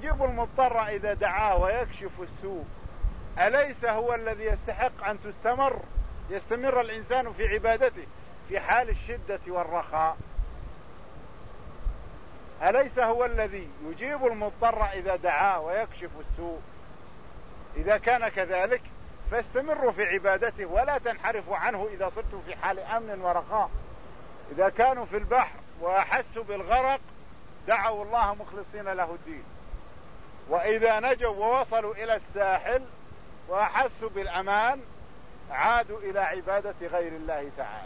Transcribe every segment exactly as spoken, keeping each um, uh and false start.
يجيب المضطر إذا دعاه ويكشف السوء، أليس هو الذي يستحق أن تستمر يستمر الإنسان في عبادته في حال الشدة والرخاء؟ أليس هو الذي يجيب المضطر إذا دعاه ويكشف السوء؟ إذا كان كذلك فاستمروا في عبادته ولا تنحرفوا عنه إذا صرتم في حال أمن ورخاء. إذا كانوا في البحر وأحسوا بالغرق دعوا الله مخلصين له الدين، وإذا نجوا ووصلوا إلى الساحل وأحسوا بالأمان عادوا إلى عبادة غير الله تعالى.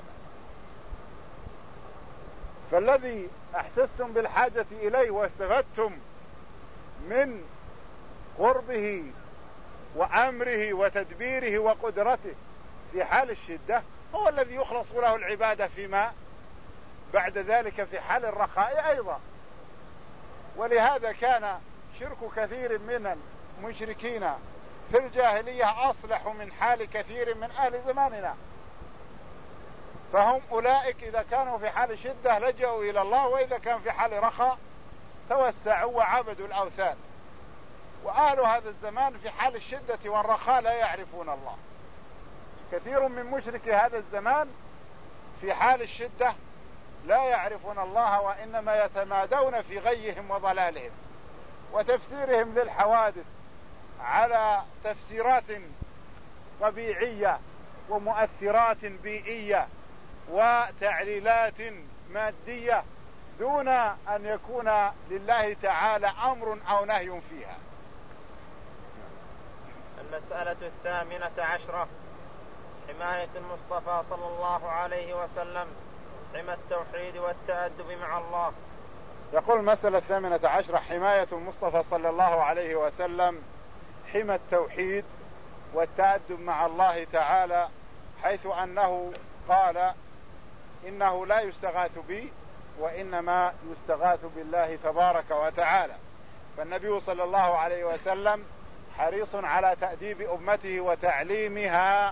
فالذي أحسستم بالحاجة إليه واستفدتم من قربه وأمره وتدبيره وقدرته في حال الشدة هو الذي يخلص له العبادة فيما بعد ذلك في حال الرخاء أيضا. ولهذا كان شرك كثير من المشركين في الجاهلية أصلح من حال كثير من أهل زماننا، فهم أولئك إذا كانوا في حال شدة لجأوا إلى الله، وإذا كان في حال رخاء توسعوا وعبدوا الأوثان. وأهل هذا الزمان في حال الشدة والرخاء لا يعرفون الله. كثير من مشركي هذا الزمان في حال الشدة لا يعرفون الله، وإنما يتمادون في غيهم وضلالهم وتفسيرهم للحوادث على تفسيرات طبيعية ومؤثرات بيئية وتعليلات مادية دون أن يكون لله تعالى أمر أو نهي فيها. المسألة الثامنة عشرة: حماية المصطفى صلى الله عليه وسلم، حمى التوحيد والتأدب مع الله. يقول المسألة الثامنة عشرة: حماية المصطفى صلى الله عليه وسلم، حمى التوحيد والتأدب مع الله تعالى، حيث أنه قال إنه لا يستغاث بي وإنما يستغاث بالله تبارك وتعالى. فالنبي صلى الله عليه وسلم حريص على تأديب أمته وتعليمها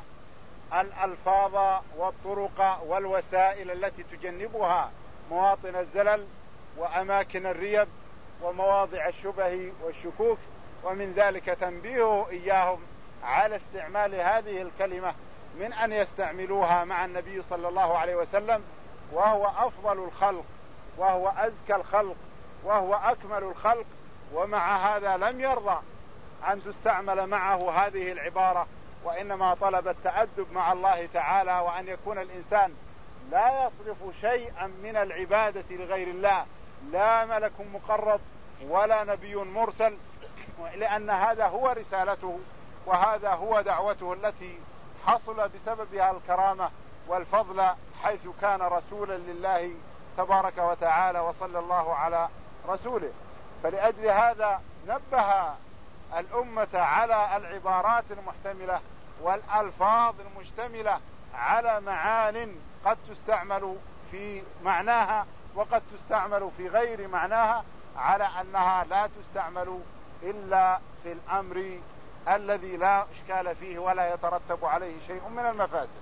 الألفاظ والطرق والوسائل التي تجنبها مواطن الزلل وأماكن الريب ومواضع الشبه والشكوك، ومن ذلك تنبيه إياهم على استعمال هذه الكلمة من أن يستعملوها مع النبي صلى الله عليه وسلم، وهو أفضل الخلق وهو أزكى الخلق وهو أكمل الخلق، ومع هذا لم يرضى أن تستعمل معه هذه العبارة، وإنما طلب التأدب مع الله تعالى، وأن يكون الإنسان لا يصرف شيئا من العبادة لغير الله، لا ملك مقرب ولا نبي مرسل، لأن هذا هو رسالته وهذا هو دعوته التي حصل بسببها الكرامة والفضل، حيث كان رسولا لله تبارك وتعالى وصلى الله على رسوله. فلأجل هذا نبه الأمة على العبارات المحتملة والألفاظ المشتملة على معان قد تستعمل في معناها وقد تستعمل في غير معناها، على أنها لا تستعمل إلا في الأمر الذي لا إشكال فيه ولا يترتب عليه شيء من المفاسد.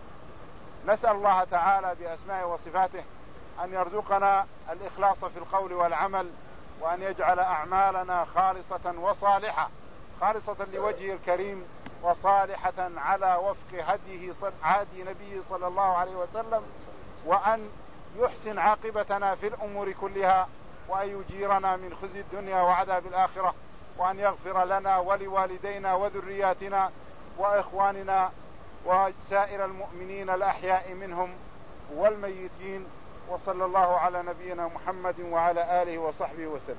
نسأل الله تعالى بأسمائه وصفاته أن يرزقنا الإخلاص في القول والعمل، وأن يجعل أعمالنا خالصة وصالحة، خالصة لوجهه الكريم وصالحة على وفق هديه هدي نبيه صلى الله عليه وسلم، وأن يحسن عاقبتنا في الأمور كلها، وأن يجيرنا من خزي الدنيا وعذاب الآخرة، وأن يغفر لنا ولوالدينا وذرياتنا وإخواننا وسائر المؤمنين الأحياء منهم والميتين. وصلى الله على نبينا محمد وعلى آله وصحبه وسلم.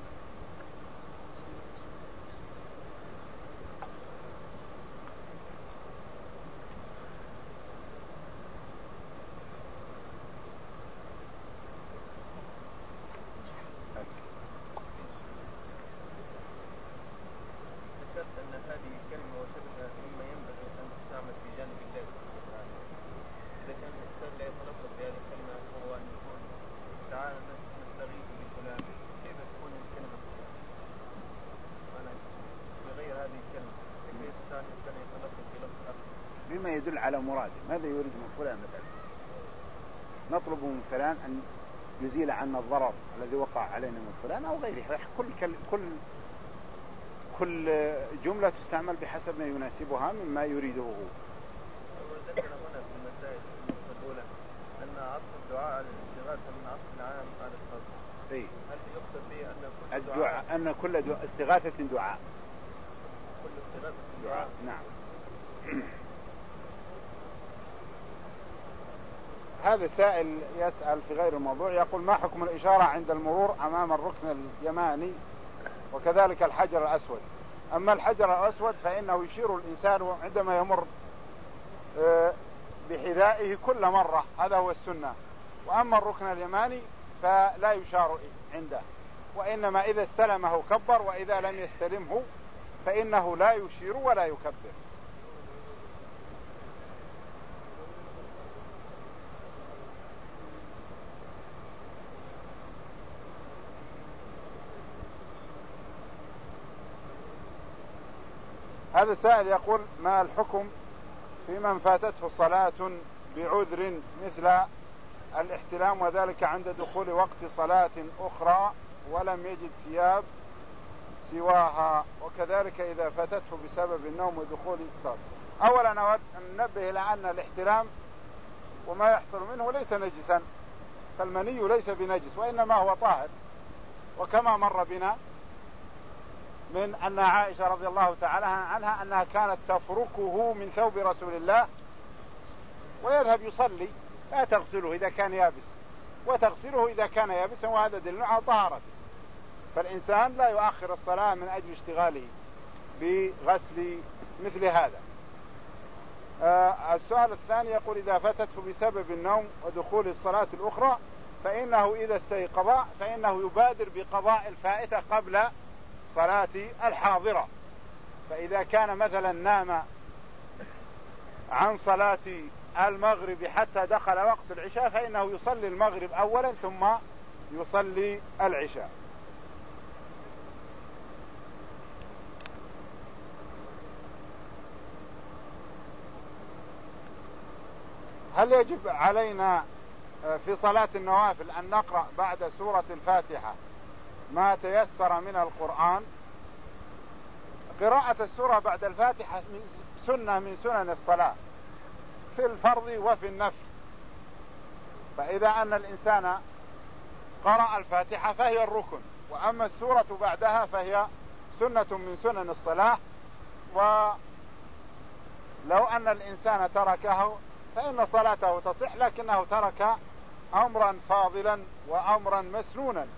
ذكرت أن هذه الكلمة وشبهها مما ينبغي أن تستعمل في جانب الله سبحانه وتعالى. إذا كان الإنسان لا يتلفظ بهذه الكلمة وهو أن يقول تعالى نستغيث بفلان، كيف تكون الكلمة صحيحة؟ أنا بغير هذه الكلمة كيف يستطيع الإنسان يتلفظ بلفظ آخر بما يدل على مراده؟ ماذا يريد من فلان مثلا؟ نطلب من فلان أن يزيل عنا الضرر الذي وقع علينا من فلان أو غيره. كل كل كل جملة تستعمل بحسب ما يناسبها مما يريده هو. وذكر هنا في المسائل النقطة الأولى أن عطف الدعاء على الاستغاثة من عطف العام على الخاص. إيه؟ هل يقصد به أن كل الدعاء دعاء أن كل دعاء استغاثة دعاء؟ كل استغاثة دعاء. نعم. هذا سائل يسأل في غير الموضوع، يقول: ما حكم الإشارة عند المرور أمام الركن اليماني وكذلك الحجر الأسود؟ أما الحجر الأسود فإنه يشير الإنسان عندما يمر بحذائه كل مرة، هذا هو السنة. وأما الركن اليماني فلا يشار عنده، وإنما إذا استلمه كبر، وإذا لم يستلمه فإنه لا يشير ولا يكبر. هذا السائل يقول: ما الحكم في من فاتته صلاة بعذر مثل الاحتلام وذلك عند دخول وقت صلاة أخرى ولم يجد ثياب سواها، وكذلك إذا فاتته بسبب النوم ودخول الصلاة؟ أولا أود أن ننبه إلى أن الاحتلام وما يحصل منه ليس نجسا، فالمني ليس بنجس وإنما هو طاهر، وكما مر بنا من أن عائشة رضي الله تعالى عنها أنها كانت تفركه من ثوب رسول الله ويذهب يصلي، لا تغسله إذا كان يابس وتغسله إذا كان يابسا، وهذا دليل على طهارته. فالإنسان لا يؤخر الصلاة من أجل اشتغاله بغسل مثل هذا. آه السؤال الثاني يقول: إذا فاتته بسبب النوم ودخول الصلاة الأخرى فإنه إذا استيقظ فإنه يبادر بقضاء الفائتة قبل صلاة الحاضرة. فإذا كان مثلا نام عن صلاة المغرب حتى دخل وقت العشاء فإنه يصلي المغرب أولا ثم يصلي العشاء. هل يجب علينا في صلاة النوافل أن نقرأ بعد سورة الفاتحة ما تيسر من القرآن؟ قراءة السورة بعد الفاتحة سنة من سنن الصلاة في الفرض وفي النفل، فإذا أن الإنسان قرأ الفاتحة فهي الركن، وأما السورة بعدها فهي سنة من سنن الصلاة. ولو أن الإنسان تركه فإن صلاته تصح، لكنه ترك أمرا فاضلا وأمرا مسنونا.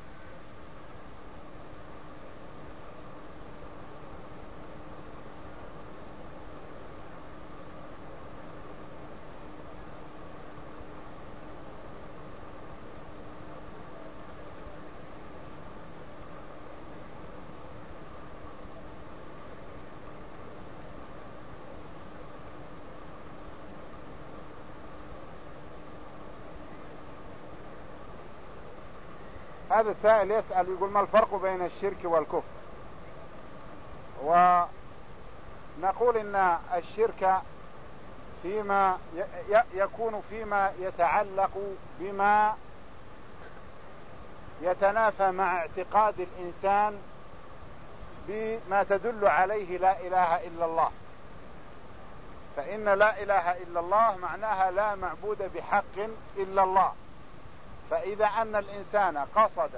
هذا السائل يسأل يقول: ما الفرق بين الشرك والكفر؟ ونقول إن الشرك فيما يكون فيما يتعلق بما يتنافى مع اعتقاد الإنسان بما تدل عليه لا إله إلا الله. فإن لا إله إلا الله معناها لا معبود بحق إلا الله. فإذا أن الإنسان قصد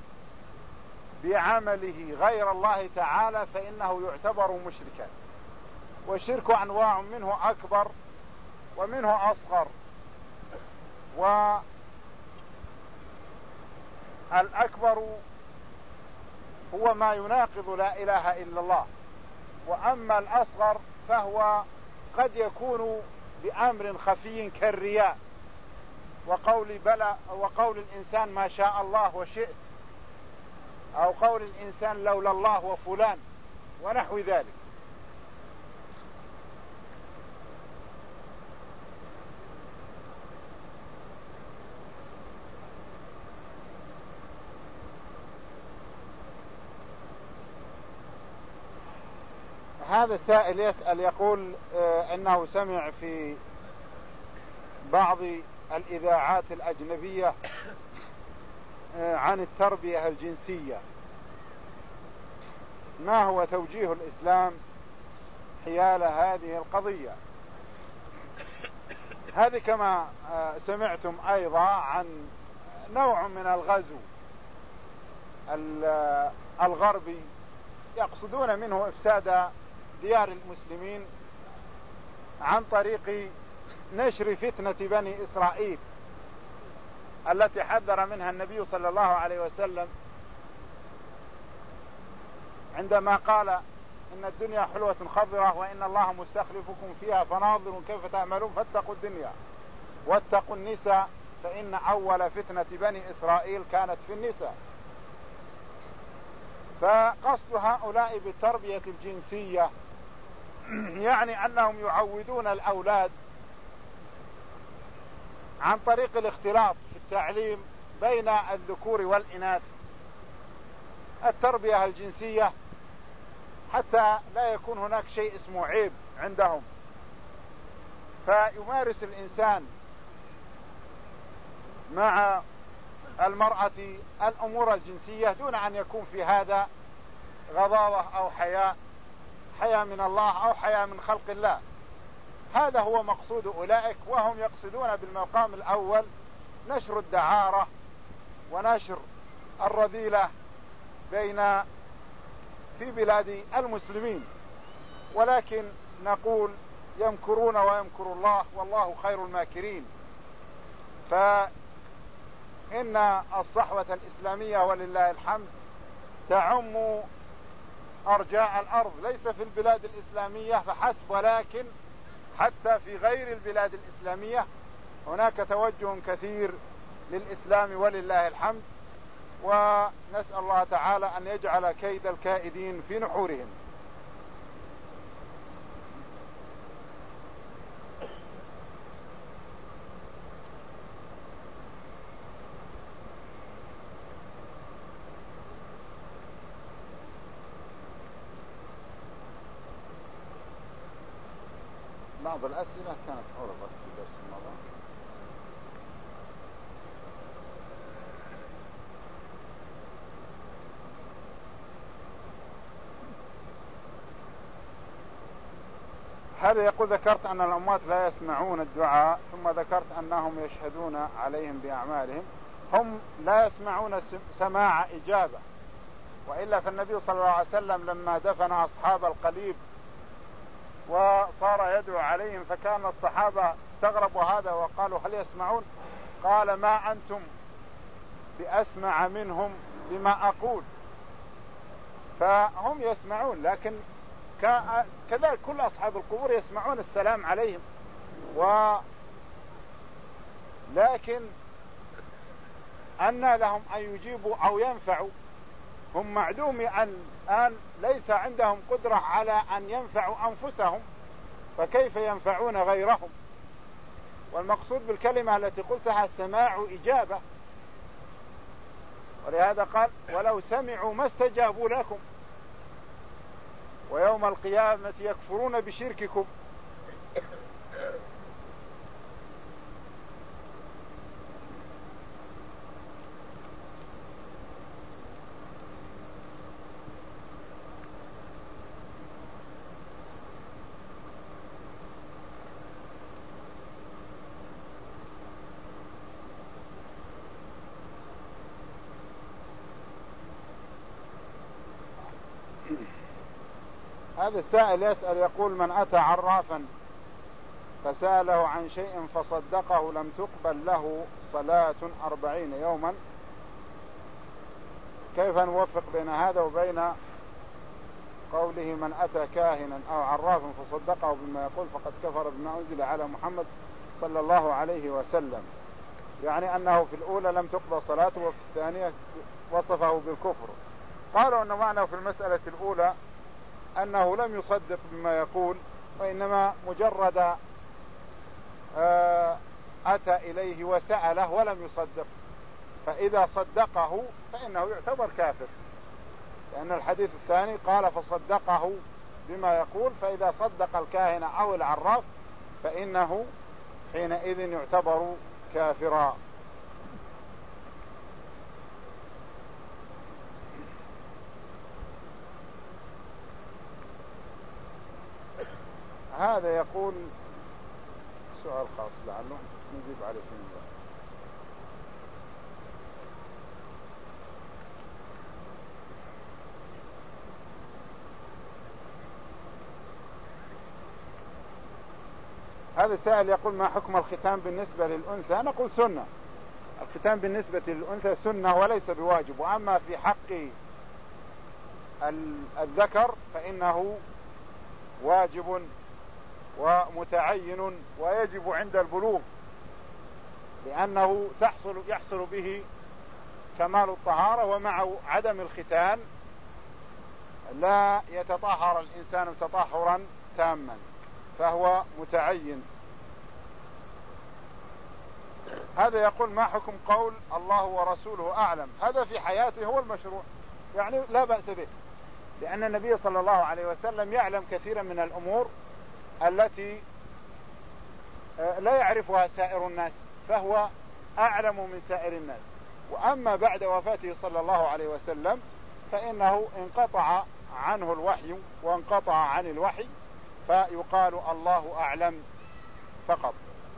بعمله غير الله تعالى فإنه يعتبر مشركا. والشرك أنواع، منه أكبر ومنه أصغر، والأكبر هو ما يناقض لا إله إلا الله، وأما الأصغر فهو قد يكون بأمر خفي كالرياء وقول بلى وقول الإنسان ما شاء الله وشئت، أو قول الإنسان لولا الله وفلان ونحو ذلك. هذا السائل يسأل يقول آه أنه سمع في بعض الإذاعات الأجنبية آه عن التربية الجنسية، ما هو توجيه الإسلام حيال هذه القضية. هذه كما سمعتم أيضا عن نوع من الغزو الغربي يقصدون منه إفساد ديار المسلمين عن طريق نشر فتنة بني إسرائيل التي حذر منها النبي صلى الله عليه وسلم عندما قال إن الدنيا حلوة خضرة وإن الله مستخلفكم فيها فناظروا كيف تعملون فاتقوا الدنيا واتقوا النساء فإن أول فتنة بني إسرائيل كانت في النساء. فقصد هؤلاء بالتربية الجنسية يعني أنهم يعودون الأولاد عن طريق الاختلاط في التعليم بين الذكور والإناث، التربية الجنسية، حتى لا يكون هناك شيء اسمه عيب عندهم. فيمارس الإنسان مع المرأة الأمور الجنسية دون أن يكون في هذا غضاضة أو حياء، حياء من الله أو حياء من خلق الله. هذا هو مقصود أولئك، وهم يقصدون بالمقام الأول نشر الدعارة ونشر الرذيلة بين في بلاد المسلمين. ولكن نقول يمكرون ويمكر الله والله خير الماكرين. فإن الصحوة الإسلامية ولله الحمد تعم أرجاء الأرض، ليس في البلاد الإسلامية فحسب، ولكن حتى في غير البلاد الإسلامية هناك توجه كثير للإسلام ولله الحمد، ونسأل الله تعالى أن يجعل كيد الكائدين في نحورهم. بعض الأسئلة كانت عرضت في درس الماضي. هذا يقول ذكرت أن الأموات لا يسمعون الدعاء، ثم ذكرت أنهم يشهدون عليهم بأعمالهم. هم لا يسمعون سماع إجابة، وإلا فالنبي صلى الله عليه وسلم لما دفن أصحاب القليب وصار يدعو عليهم فكان الصحابة استغربوا هذا وقالوا هل يسمعون؟ قال ما أنتم بأسمع منهم بما أقول. فهم يسمعون، لكن كذلك كل أصحاب القبور يسمعون السلام عليهم، ولكن أن لهم أن يجيبوا أو ينفعوا. هم معدوم الآن ليس عندهم قدرة على أن ينفعوا أنفسهم، فكيف ينفعون غيرهم؟ والمقصود بالكلمة التي قلتها سماع إجابة، ولهذا قال ولو سمعوا ما استجابوا لكم ويوم القيامة يكفرون بشرككم. هذا السائل يسأل يقول من أتى عرافا فسأله عن شيء فصدقه لم تقبل له صلاة أربعين يوما، كيف نوفق بين هذا وبين قوله من أتى كاهنا أو عرافا فصدقه بما يقول فقد كفر بما أنزل على محمد صلى الله عليه وسلم؟ يعني أنه في الأولى لم تقبل صلاته وفي الثانية وصفه بالكفر. قالوا أن معنى في المسألة الأولى أنه لم يصدق بما يقول، وإنما مجرد أتى إليه وسأله ولم يصدق، فإذا صدقه فإنه يعتبر كافر، لأن الحديث الثاني قال فصدقه بما يقول، فإذا صدق الكاهن أو العراف فإنه حينئذ يعتبر كافرا. هذا يقول سؤال خاص لعله نجيب عليه في الله. هذا السائل يقول ما حكم الختان بالنسبة للأنثى؟ نقول سنة. الختان بالنسبة للأنثى سنة وليس بواجب، وأما في حق الذكر فإنه واجب ومتعين ويجب عند البلوغ، لأنه تحصل يحصل به كمال الطهارة، ومع عدم الختان لا يتطهر الإنسان تطهرا تاما، فهو متعين. هذا يقول ما حكم قول الله ورسوله أعلم؟ هذا في حياته هو المشروع، يعني لا بأس به، لأن النبي صلى الله عليه وسلم يعلم كثيرا من الأمور التي لا يعرفها سائر الناس، فهو أعلم من سائر الناس. وأما بعد وفاته صلى الله عليه وسلم فإنه انقطع عنه الوحي وانقطع عن الوحي، فيقال الله أعلم فقط.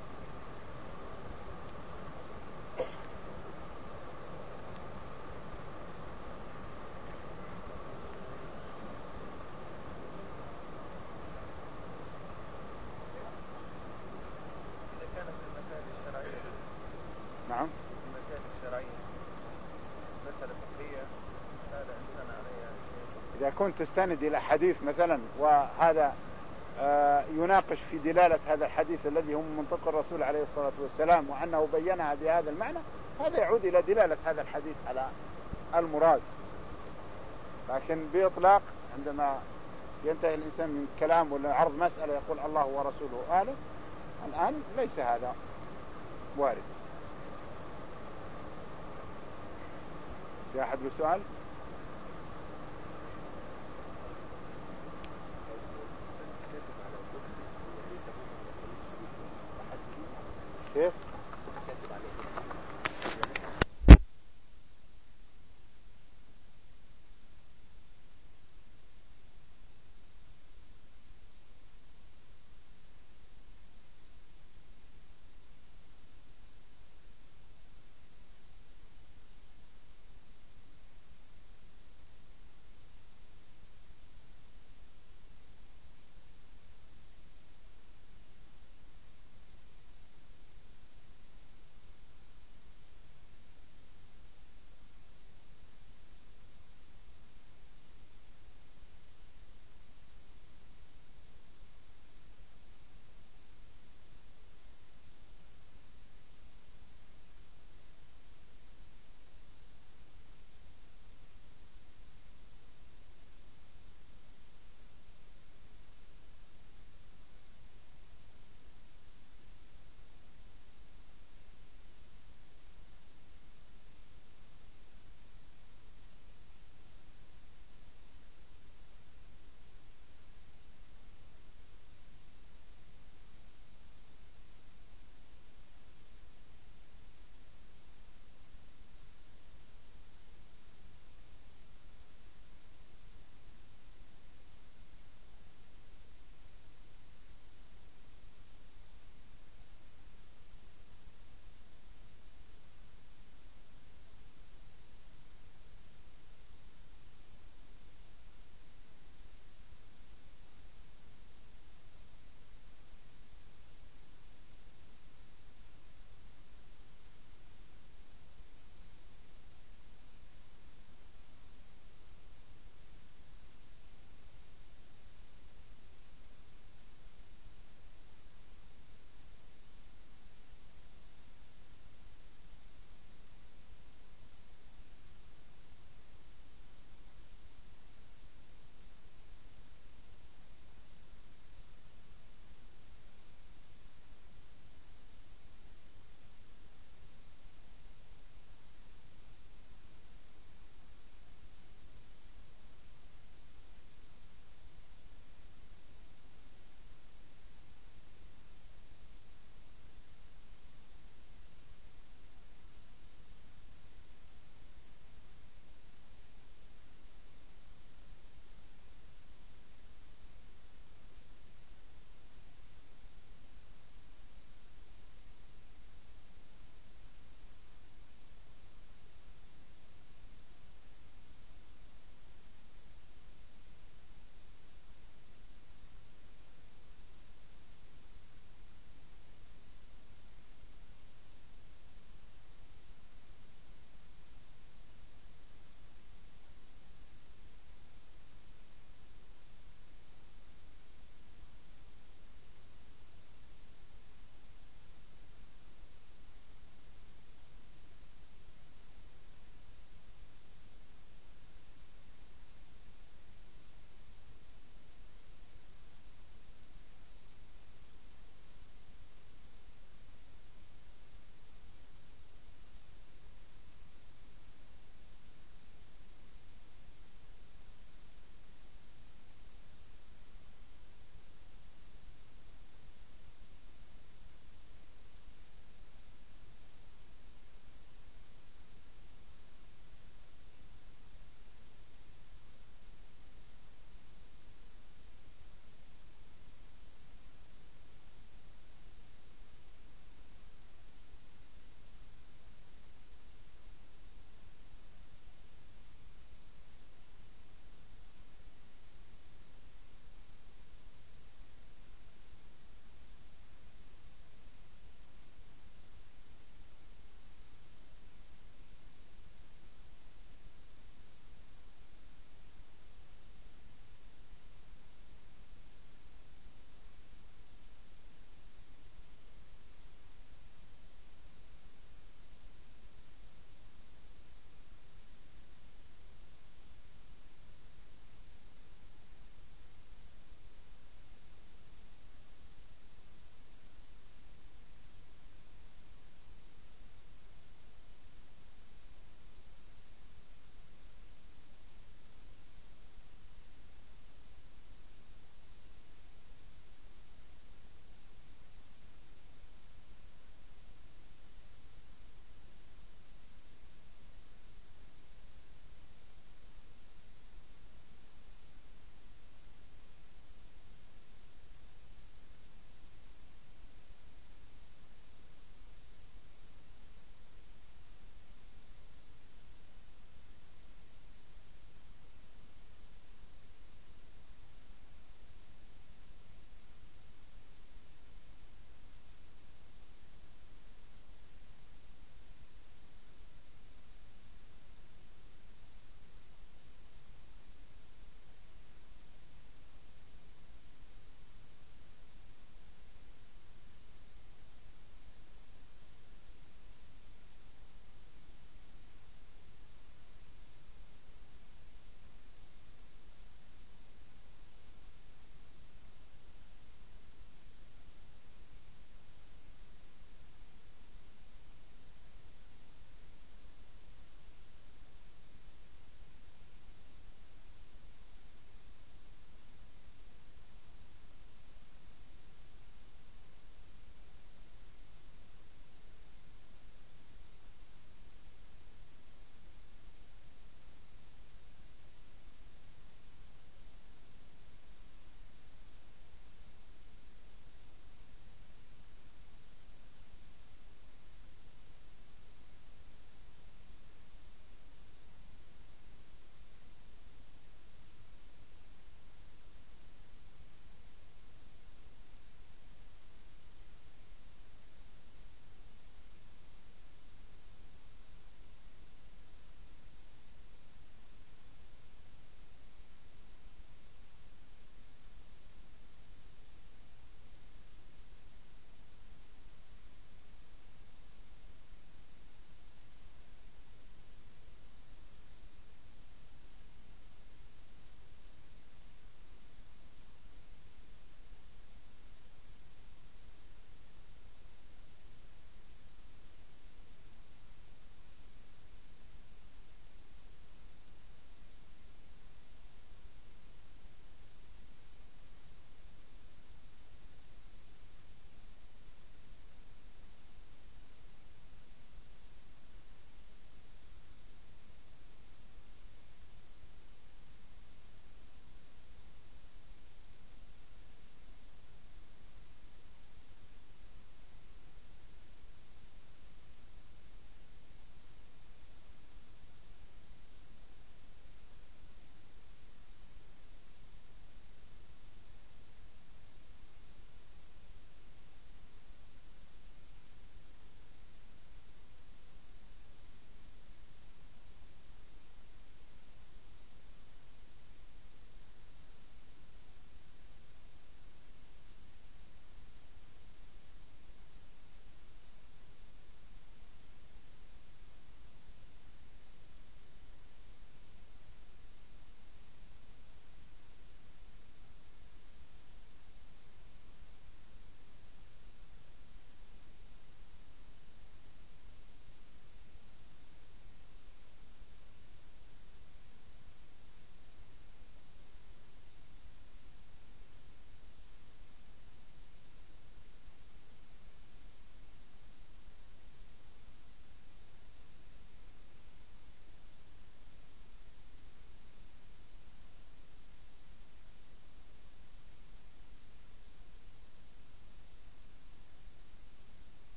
نعم. المسائل الشرعية مسألة فقهية هذا إنسان عليها، إذا كنت تستند إلى حديث مثلا وهذا آه يناقش في دلالة هذا الحديث الذي هو من منطق الرسول عليه الصلاة والسلام وأنه بينها بهذا المعنى، هذا يعود إلى دلالة هذا الحديث على المراد. لكن بإطلاق عندما ينتهي الإنسان من كلام ولا عرض مسألة يقول الله ورسوله أعلم، الآن ليس هذا وارد. في أحد بسؤال؟ كيف؟